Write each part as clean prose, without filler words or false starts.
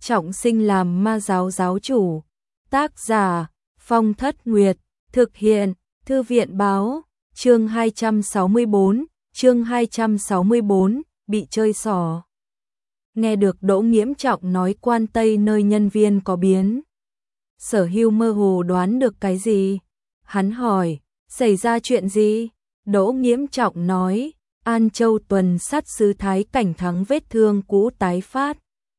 trọng sinh làm ma giáo giáo chủ. Tác giả Phong Thất Nguyệt, thực hiện Thư viện báo. Chương 264, bị chơi xỏ. Nghe được Đỗ Nghiễm Trọng nói quan Tây nơi nhân viên có biến, Sở Hưu mơ hồ đoán được cái gì. Hắn hỏi, xảy ra chuyện gì? Đỗ Nghiễm Trọng nói, An Châu tuần sát sứ Thái Cảnh Thắng vết thương cũ tái phát.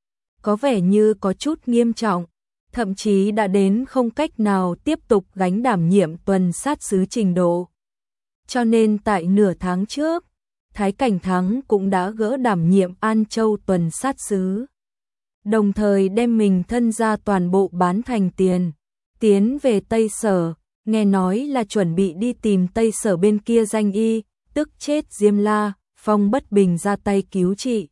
Có vẻ như có chút nghiêm trọng, thậm chí đã đến không cách nào tiếp tục gánh đảm nhiệm tuần sát sứ trình độ. Cho nên tại nửa tháng trước, Thái Cảnh Thắng cũng đã gỡ đảm nhiệm An Châu tuần sát sứ, đồng thời đem mình thân ra toàn bộ bán thành tiền, tiến về Tây Sở, nghe nói là chuẩn bị đi tìm Tây Sở bên kia danh y, tức chết Diêm La, Phong Bất Bình ra tay cứu trị.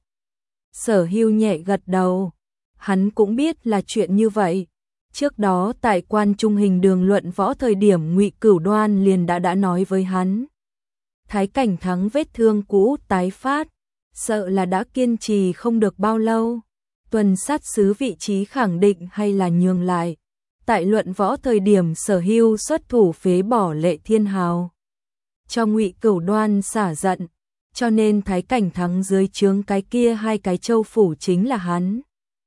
Sở Hưu nhẹ gật đầu, hắn cũng biết là chuyện như vậy. Trước đó tại Quan Trung Hình Đường luận võ thời điểm Ngụy Cửu Đoan liền đã nói với hắn. Thái Cảnh Thắng vết thương cũ tái phát, sợ là đã kiên trì không được bao lâu. Tuần sát sứ vị trí khẳng định hay là nhường lại. Tại luận võ thời điểm Sở Hưu xuất thủ phế bỏ Lệ Thiên Hào, cho Ngụy Cửu Đoan xả giận, cho nên Thái Cảnh Thắng dưới trướng cái kia hai cái châu phủ chính là hắn.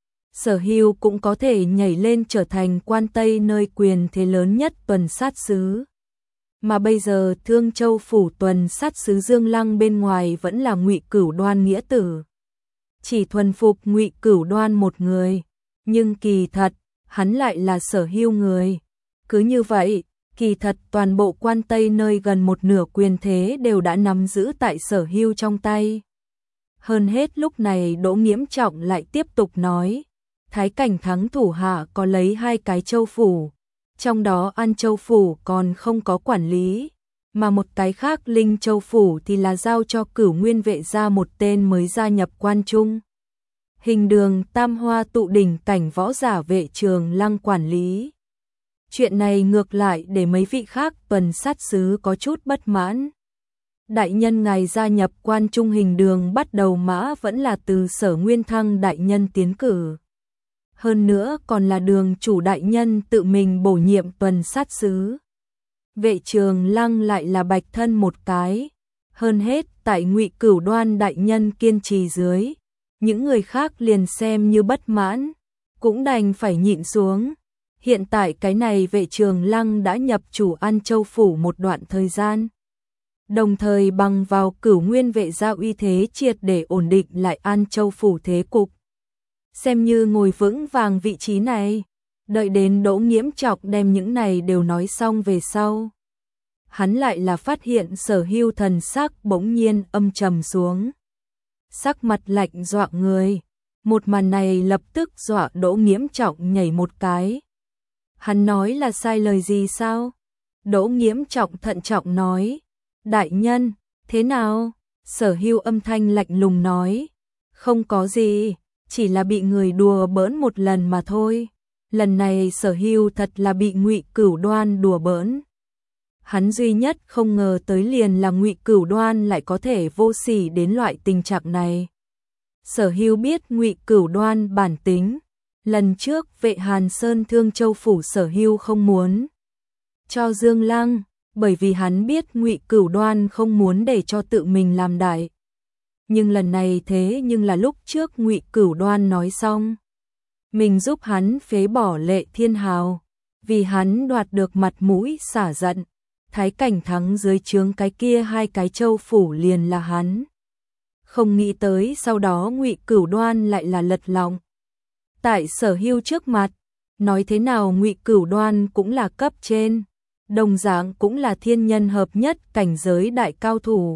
Sở Hưu cũng có thể nhảy lên trở thành quan Tây nơi quyền thế lớn nhất tuần sát sứ. Mà bây giờ Thương Châu phủ tuần sát sứ Dương Lăng bên ngoài vẫn là Ngụy Cửu Đoan nghĩa tử. Chỉ thuần phục Ngụy Cửu Đoan một người, nhưng kỳ thật, hắn lại là Sở Hưu người. Cứ như vậy, kỳ thật toàn bộ quan Tây nơi gần một nửa quyền thế đều đã nắm giữ tại Sở Hưu trong tay. Hơn hết lúc này Đỗ Nghiễm Trọng lại tiếp tục nói, Thái Cảnh Thắng thủ hạ có lấy hai cái châu phủ, trong đó An Châu phủ còn không có quản lý, mà một cái khác Linh Châu phủ thì là giao cho Cửu Nguyên vệ gia một tên mới gia nhập Quan Trung Hình Đường Tam Hoa tụ đỉnh cảnh võ giả Vệ Trường Lăng quản lý. Chuyện này ngược lại để mấy vị khác tuần sát sứ có chút bất mãn. Đại nhân ngài gia nhập Quan Trung Hình Đường bắt đầu mã vẫn là từ Sở Nguyên Thăng đại nhân tiến cử. Hơn nữa còn là Đường chủ đại nhân tự mình bổ nhiệm tuần sát sứ. Vệ Trường Lăng lại là bạch thân một cái. Hơn hết tại Ngụy Cửu Đoan đại nhân kiên trì dưới, những người khác liền xem như bất mãn, cũng đành phải nhịn xuống. Hiện tại cái này Vệ Trường Lăng đã nhập chủ An Châu phủ một đoạn thời gian, đồng thời bằng vào Cửu Nguyên vệ gia uy thế triệt để ổn định lại An Châu phủ thế cục, xem như ngồi vững vàng vị trí này. Đợi đến Đỗ Nghiễm Trọng đem những này đều nói xong về sau, hắn lại là phát hiện Sở Hưu thần sắc bỗng nhiên âm trầm xuống, sắc mặt lạnh dọa người. Một màn này lập tức dọa Đỗ Nghiễm Trọng nhảy một cái. Hắn nói là sai lời gì sao? Đỗ Nghiễm Trọng thận trọng nói, đại nhân, thế nào? Sở Hưu âm thanh lạnh lùng nói, không có gì, chỉ là bị người đùa bỡn một lần mà thôi. Lần này Sở Hưu thật là bị Ngụy Cửu Đoan đùa bỡn. Hắn duy nhất không ngờ tới liền là Ngụy Cửu Đoan lại có thể vô sỉ đến loại tình trạng này. Sở Hưu biết Ngụy Cửu Đoan bản tính. Lần trước Vệ Hàn Sơn Thương Châu phủ Sở Hưu không muốn cho Dương Lăng, bởi vì hắn biết Ngụy Cửu Đoan không muốn để cho tự mình làm đại. Nhưng lần này thế nhưng là lúc trước Ngụy Cửu Đoan nói xong, mình giúp hắn phế bỏ Lệ Thiên Hào, vì hắn đoạt được mặt mũi xả giận. Thái Cảnh Thắng dưới trướng cái kia hai cái châu phủ liền là hắn. Không nghĩ tới sau đó Ngụy Cửu Đoan lại là lật lọng tại Sở Hưu trước mặt, nói thế nào Ngụy Cửu Đoan cũng là cấp trên, đồng dạng cũng là thiên nhân hợp nhất cảnh giới đại cao thủ.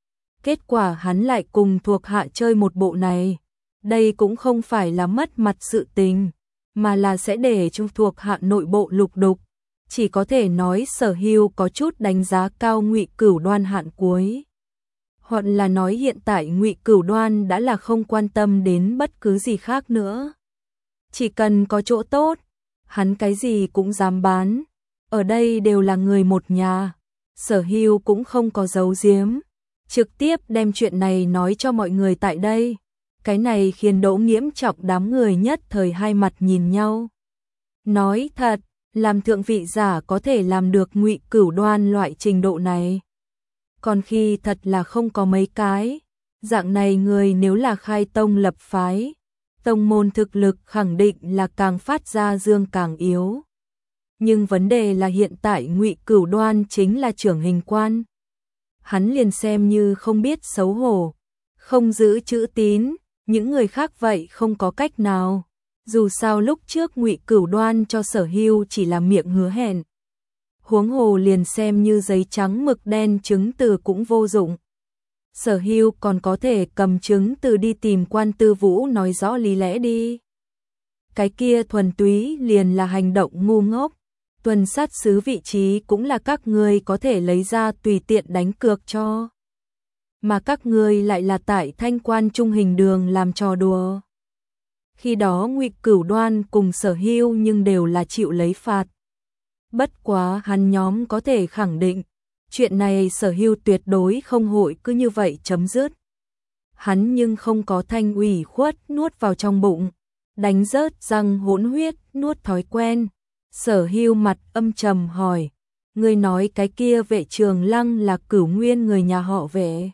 Kết quả hắn lại cùng thuộc hạ chơi một bộ này, đây cũng không phải là mất mặt sự tình, mà là sẽ để cho thuộc hạ nội bộ lục đục. Chỉ có thể nói Sở Hưu có chút đánh giá cao Ngụy Cửu Đoan hạn cuối. Hoặc là nói hiện tại Ngụy Cửu Đoan đã là không quan tâm đến bất cứ gì khác nữa. Chỉ cần có chỗ tốt, hắn cái gì cũng dám bán. Ở đây đều là người một nhà. Sở Hưu cũng không có giấu giếm, trực tiếp đem chuyện này nói cho mọi người tại đây. Cái này khiến Đỗ Nghiễm Trọng đám người nhất thời hai mặt nhìn nhau. Nói thật, làm thượng vị giả có thể làm được Ngụy Cửu Đoan loại trình độ này. Còn khi thật là không có mấy cái, dạng này người nếu là khai tông lập phái, tông môn thực lực khẳng định là càng phát ra dương càng yếu. Nhưng vấn đề là hiện tại Ngụy Cửu Đoan chính là trưởng hình quan. Hắn liền xem như không biết xấu hổ, không giữ chữ tín, những người khác vậy không có cách nào. Dù sao lúc trước Ngụy Cửu Đoan cho Sở Hưu chỉ là miệng hứa hẹn. Huống hồ liền xem như giấy trắng mực đen chứng từ cũng vô dụng. Sở Hưu còn có thể cầm chứng từ đi tìm Quan Tư Vũ nói rõ lý lẽ đi. Cái kia thuần túy liền là hành động ngu ngốc. Tuần sát sứ vị trí cũng là các ngươi có thể lấy ra tùy tiện đánh cược cho. Mà các ngươi lại là tại Thanh Quan Trung Hình Đường làm trò đùa. Khi đó Ngụy Cửu Đoan cùng Sở Hưu nhưng đều là chịu lấy phạt. Bất quá hắn nhóm có thể khẳng định, chuyện này Sở Hưu tuyệt đối không hội cứ như vậy chấm dứt. Hắn nhưng không có thanh ủy khuất nuốt vào trong bụng, đánh rớt răng hỗn huyết nuốt thói quen. Sở Hưu mặt âm trầm hỏi, ngươi nói cái kia Vệ Trường Lăng là Cửu Nguyên người nhà họ Vệ?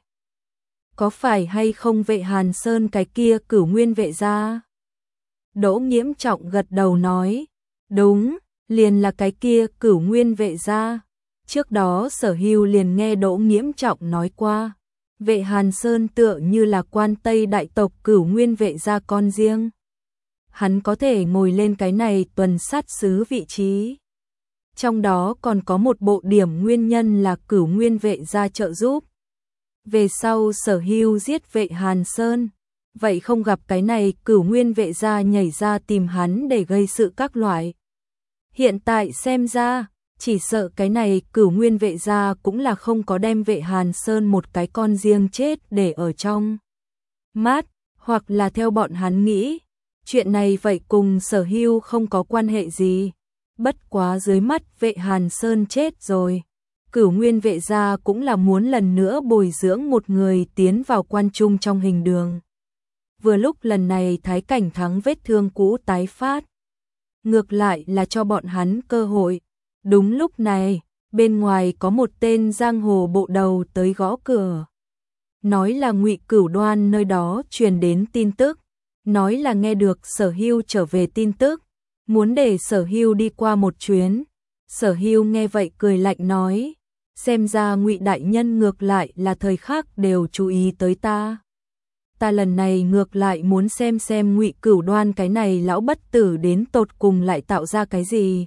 Có phải hay không Vệ Hàn Sơn cái kia Cửu Nguyên Vệ gia? Đỗ Nghiễm Trọng gật đầu nói, đúng, liền là cái kia Cửu Nguyên Vệ gia. Trước đó Sở Hưu liền nghe Đỗ Nghiễm Trọng nói qua, Vệ Hàn Sơn tựa như là Quan Tây đại tộc Cửu Nguyên Vệ gia con riêng. Hắn có thể ngồi lên cái này tuần sát sứ vị trí. Trong đó còn có một bộ điểm nguyên nhân là Cửu Nguyên Vệ gia trợ giúp. Về sau Sở Hưu giết Vệ Hàn Sơn, vậy không gặp cái này Cửu Nguyên Vệ gia nhảy ra tìm hắn để gây sự các loại. Hiện tại xem ra, chỉ sợ cái này Cửu Nguyên Vệ gia cũng là không có đem Vệ Hàn Sơn một cái con riêng chết để ở trong mắt, hoặc là theo bọn hắn nghĩ, chuyện này vậy cùng Sở Hưu không có quan hệ gì. Bất quá dưới mắt Vệ Hàn Sơn chết rồi, Cửu Nguyên Vệ gia cũng là muốn lần nữa bồi dưỡng một người tiến vào quan trung trong hình đường. Vừa lúc lần này Thái Cảnh Thắng vết thương cũ tái phát, ngược lại là cho bọn hắn cơ hội. Đúng lúc này, bên ngoài có một tên giang hồ bộ đầu tới gõ cửa. Nói là Ngụy Cửu Đoan nơi đó truyền đến tin tức, nói là nghe được Sở Hưu trở về tin tức, muốn để Sở Hưu đi qua một chuyến. Sở Hưu nghe vậy cười lạnh nói, xem ra Ngụy đại nhân ngược lại là thời khắc đều chú ý tới ta. Ta lần này ngược lại muốn xem Ngụy Cửu Đoan cái này lão bất tử đến tột cùng lại tạo ra cái gì.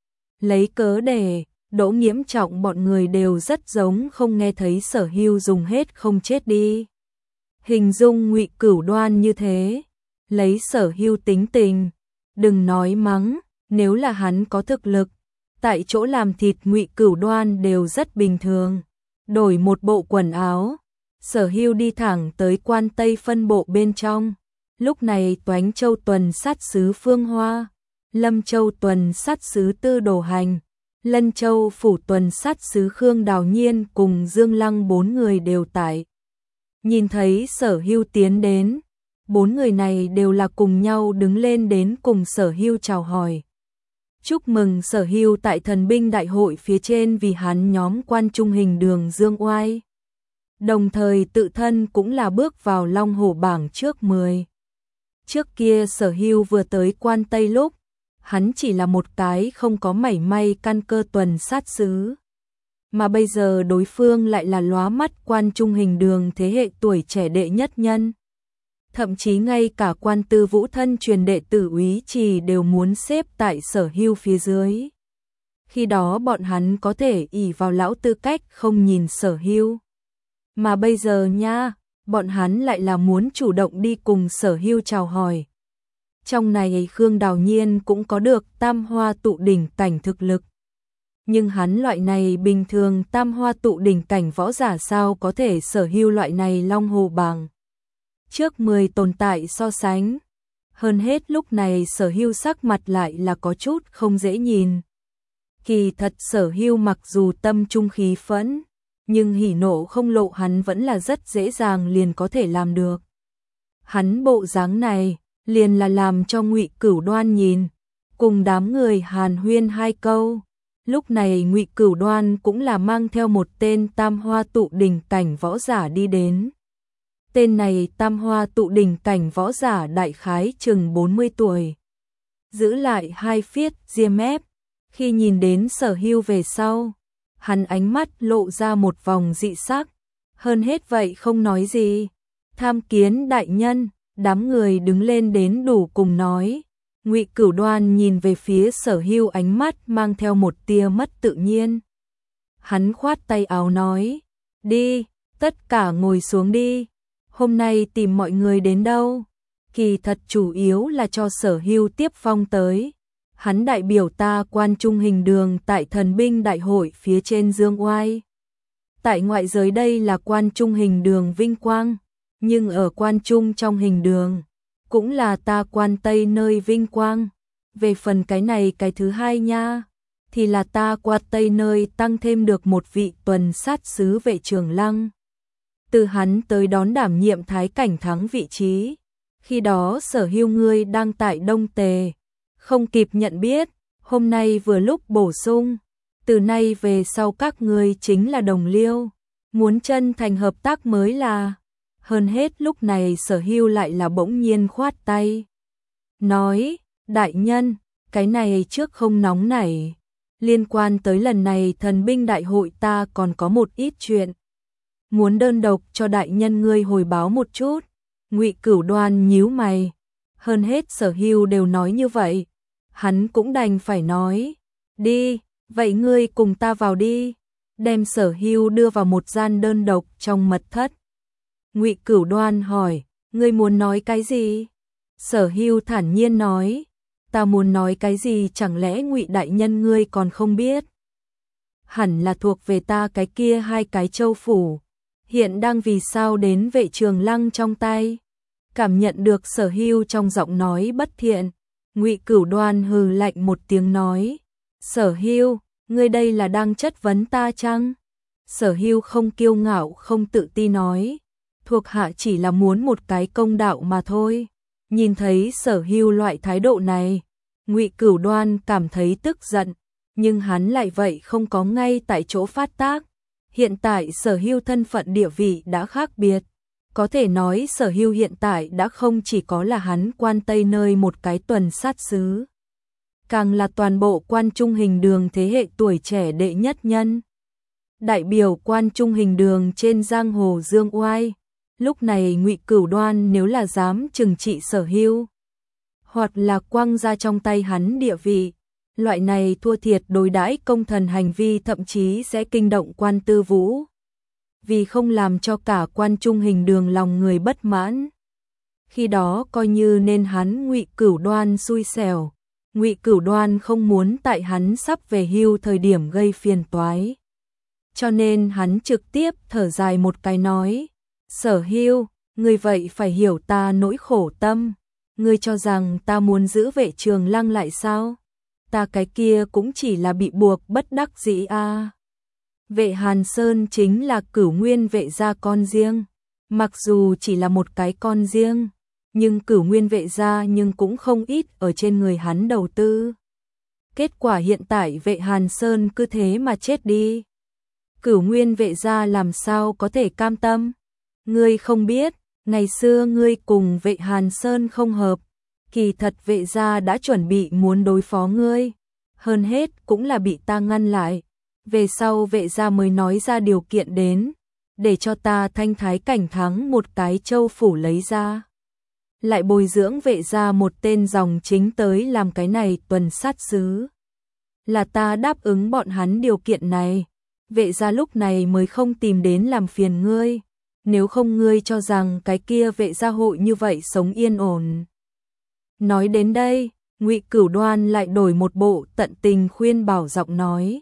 Lấy cớ để Đỗ Nghiễm Trọng bọn người đều rất giống không nghe thấy Sở Hưu dùng hết không chết đi. Hình dung Ngụy Cửu Đoan như thế, lấy Sở Hưu tính tình, đừng nói mắng, nếu là hắn có thực lực, tại chỗ làm thịt Ngụy Cửu Đoan đều rất bình thường. Đổi một bộ quần áo, Sở Hưu đi thẳng tới Quan Tây phân bộ bên trong. Lúc này Toánh Châu tuần sát sứ Phương Hoa, Lâm Châu tuần sát sứ Tư Đồ Hành, Lân Châu phủ tuần sát sứ Khương Đào Nhiên cùng Dương Lăng bốn người đều tại. Nhìn thấy Sở Hưu tiến đến, bốn người này đều là cùng nhau đứng lên đến cùng Sở Hưu chào hỏi. Chúc mừng Sở Hưu tại thần binh đại hội phía trên vì hắn nhóm quan trung hình đường dương oai. Đồng thời tự thân cũng là bước vào Long Hổ bảng trước 10. Trước kia Sở Hưu vừa tới Quan Tây lúc, hắn chỉ là một cái không có mảy may căn cơ tuần sát sứ. Mà bây giờ đối phương lại là lóa mắt quan trung hình đường thế hệ tuổi trẻ đệ nhất nhân. Thậm chí ngay cả Quan Tư Vũ thân truyền đệ tử úy trì đều muốn xếp tại Sở Hưu phía dưới. Khi đó bọn hắn có thể ỷ vào lão tư cách không nhìn Sở Hưu. Mà bây giờ nha, bọn hắn lại là muốn chủ động đi cùng Sở Hưu chào hỏi. Trong này Khương Đào Nhiên cũng có được tam hoa tụ đỉnh cảnh thực lực. Nhưng hắn loại này bình thường tam hoa tụ đỉnh cảnh võ giả sao có thể Sở Hưu loại này Long Hồ bảng trước 10 tồn tại so sánh. Hơn hết lúc này Sở Hưu sắc mặt lại là có chút không dễ nhìn. Kỳ thật Sở Hưu mặc dù tâm trung khí phẫn, nhưng hỉ nộ không lộ hắn vẫn là rất dễ dàng liền có thể làm được. Hắn bộ dáng này liền là làm cho Ngụy Cửu Đoan nhìn, cùng đám người hàn huyên hai câu. Lúc này Ngụy Cửu Đoan cũng là mang theo một tên tam hoa tụ đỉnh cảnh võ giả đi đến. Tên này tam hoa tụ đỉnh cảnh võ giả đại khái chừng 40 tuổi. Giữ lại hai phiết ria mép. Khi nhìn đến Sở Hưu về sau, hắn ánh mắt lộ ra một vòng dị sắc. Hơn hết vậy không nói gì. Tham kiến đại nhân, đám người đứng lên đến đủ cùng nói. Ngụy Cửu Đoan nhìn về phía Sở Hưu, ánh mắt mang theo một tia mất tự nhiên. Hắn khoát tay áo nói, đi, tất cả ngồi xuống đi. Hôm nay tìm mọi người đến đâu? Kỳ thật chủ yếu là cho Sở Hưu tiếp phong tới. Hắn đại biểu ta Quan Trung Hình Đường tại thần binh đại hội phía trên dương oai. Tại ngoại giới đây là Quan Trung Hình Đường vinh quang, nhưng ở Quan Trung trong Hình Đường cũng là ta Quan Tây nơi vinh quang. Về phần cái này cái thứ hai nha, thì là ta Quan Tây nơi tăng thêm được một vị tuần sát sứ vệ Trường Lăng. Từ hắn tới đón đảm nhiệm Thái Cảnh Thắng vị trí. Khi đó Sở Hưu ngươi đang tại Đông Tề, không kịp nhận biết, hôm nay vừa lúc bổ sung. Từ nay về sau các ngươi chính là đồng liêu, muốn chân thành hợp tác mới là. Hơn hết lúc này Sở Hưu lại là bỗng nhiên khoát tay. Nói, đại nhân, cái này trước không nóng nảy. Liên quan tới lần này thần binh đại hội ta còn có một ít chuyện. Muốn đơn độc cho đại nhân ngươi hồi báo một chút. Ngụy Cửu Đoan nhíu mày. Hơn hết Sở Hưu đều nói như vậy. Hắn cũng đành phải nói. Đi, vậy ngươi cùng ta vào đi. Đem Sở Hưu đưa vào một gian đơn độc trong mật thất. Ngụy Cửu Đoan hỏi, ngươi muốn nói cái gì? Sở Hưu thản nhiên nói, ta muốn nói cái gì chẳng lẽ Ngụy đại nhân ngươi còn không biết? Hẳn là thuộc về ta cái kia hai cái châu phủ, hiện đang vì sao đến vệ Trường Lăng trong tay. Cảm nhận được Sở Hưu trong giọng nói bất thiện, Ngụy Cửu Đoan hừ lạnh một tiếng nói, Sở Hưu, ngươi đây là đang chất vấn ta chăng? Sở Hưu không kiêu ngạo không tự ti nói, thuộc hạ chỉ là muốn một cái công đạo mà thôi. Nhìn thấy Sở Hưu loại thái độ này, Ngụy Cửu Đoan cảm thấy tức giận, nhưng hắn lại vậy không có ngay tại chỗ phát tác. Hiện tại Sở Hưu thân phận địa vị đã khác biệt, có thể nói Sở Hưu hiện tại đã không chỉ có là hắn Quan Tây nơi một cái tuần sát sứ, càng là toàn bộ Quan Trung Hình Đường thế hệ tuổi trẻ đệ nhất nhân, đại biểu Quan Trung Hình Đường trên giang hồ dương oai. Lúc này Ngụy Cửu Đoan nếu là dám trừng trị Sở Hưu, hoặc là quăng ra trong tay hắn địa vị, loại này thua thiệt đối đãi công thần hành vi thậm chí sẽ kinh động Quan Tư Vũ. Vì không làm cho cả Quan Trung Hình Đường lòng người bất mãn. Khi đó coi như nên hắn Ngụy Cửu Đoan xui xẻo. Ngụy Cửu Đoan không muốn tại hắn sắp về hưu thời điểm gây phiền toái. Cho nên hắn trực tiếp thở dài một cái nói, Sở Hưu, ngươi vậy phải hiểu ta nỗi khổ tâm. Ngươi cho rằng ta muốn giữ vệ Trường Lăng lại sao? Ta cái kia cũng chỉ là bị buộc bất đắc dĩ a. Vệ Hàn Sơn chính là Cửu Nguyên vệ gia con riêng. Mặc dù chỉ là một cái con riêng, nhưng Cửu Nguyên vệ gia nhưng cũng không ít ở trên người hắn đầu tư. Kết quả hiện tại vệ Hàn Sơn cứ thế mà chết đi. Cửu Nguyên vệ gia làm sao có thể cam tâm? Ngươi không biết, ngày xưa ngươi cùng vệ Hàn Sơn không hợp, kỳ thật vệ gia đã chuẩn bị muốn đối phó ngươi, hơn hết cũng là bị ta ngăn lại. Về sau vệ gia mới nói ra điều kiện đến, để cho ta Thanh Thái Cảnh Thắng một cái châu phủ lấy ra. Lại bồi dưỡng vệ gia một tên dòng chính tới làm cái này tuần sát sứ. Là ta đáp ứng bọn hắn điều kiện này, vệ gia lúc này mới không tìm đến làm phiền ngươi. Nếu không ngươi cho rằng cái kia vệ gia hội như vậy sống yên ổn. Nói đến đây, Ngụy Cửu Đoan lại đổi một bộ tận tình khuyên bảo giọng nói.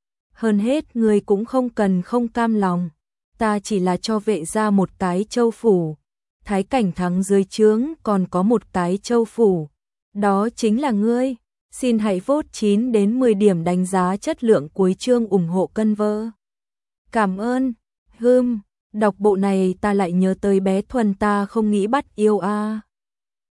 Hơn hết ngươi cũng không cần không cam lòng, ta chỉ là cho vệ gia một cái châu phủ. Thái Cảnh Thắng dưới trướng còn có một cái châu phủ, đó chính là ngươi. Xin hãy vote 9 đến 10 điểm đánh giá chất lượng cuối chương ủng hộ Conver. Cảm ơn. Đọc bộ này ta lại nhớ tới bé Thuần, ta không nghĩ bắt yêu a.